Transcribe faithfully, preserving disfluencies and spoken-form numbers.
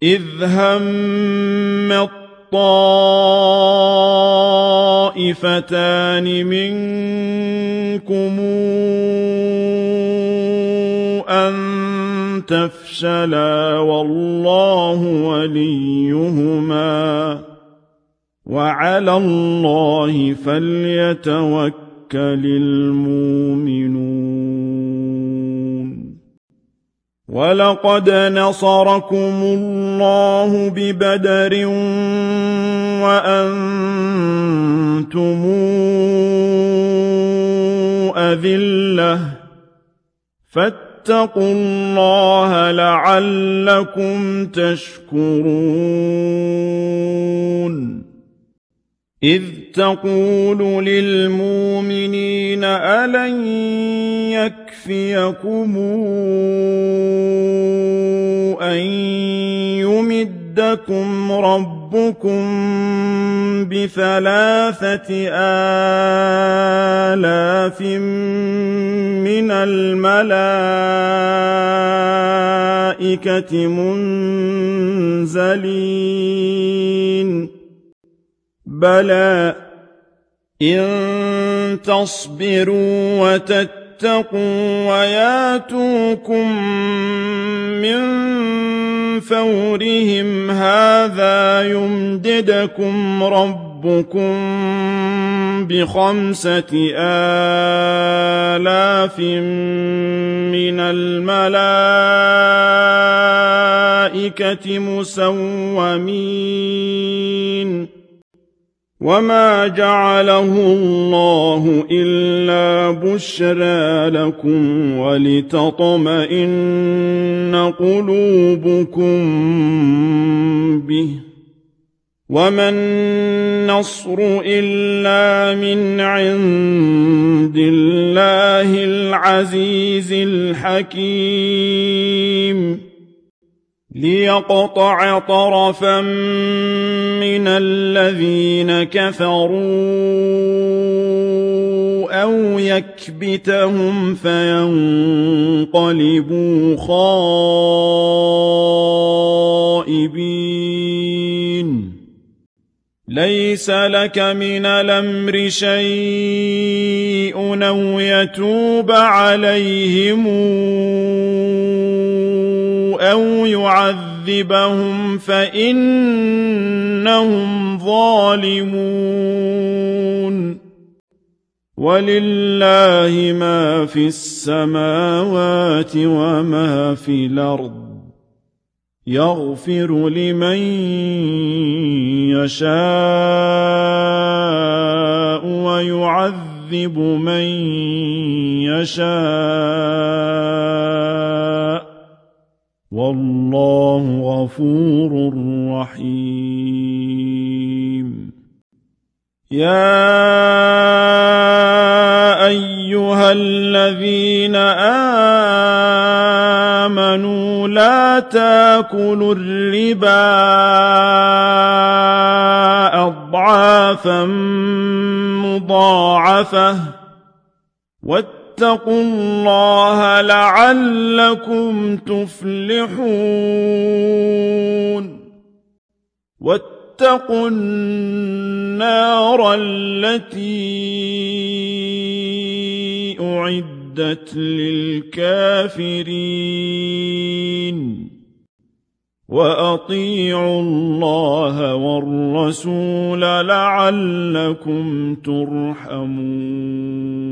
إذ هم الطائفتان منكم أن تفشلا والله وليهما وعلى الله فليتوكل المؤمنون ولقد نصركم الله ببدر وأنتم أذلة فاتقوا الله لعلكم تشكرون إذ تقول للمؤمنين ألن يكفيكم أن يمدكم ربكم بثلاثة آلاف من الملائكة منزلين بلى إن تصبروا وتتقوا وياتوكم من فورهم هذا يمددكم ربكم بخمسة آلاف من الملائكة مسومين وما جعله الله إلا بشرى لكم ولتطمئن قلوبكم به وما النصر إلا من عند الله العزيز الحكيم ليقطع طرفا من الذين كفروا أو يكبتهم فينقلبوا خائبين ليس لك من الأمر شيء أو يتوب عليهم أو يعذبهم فإنهم ظالمون ولله ما في السماوات وما في الأرض يغفر لمن يشاء ويعذب من يشاء والله غفور رحيم يا أيها الذين آمنوا لا تاكلوا الربا أضعافا مضاعفة واتقوا الله لعلكم تفلحون واتقوا النار التي أعدت للكافرين وأطيعوا الله والرسول لعلكم ترحمون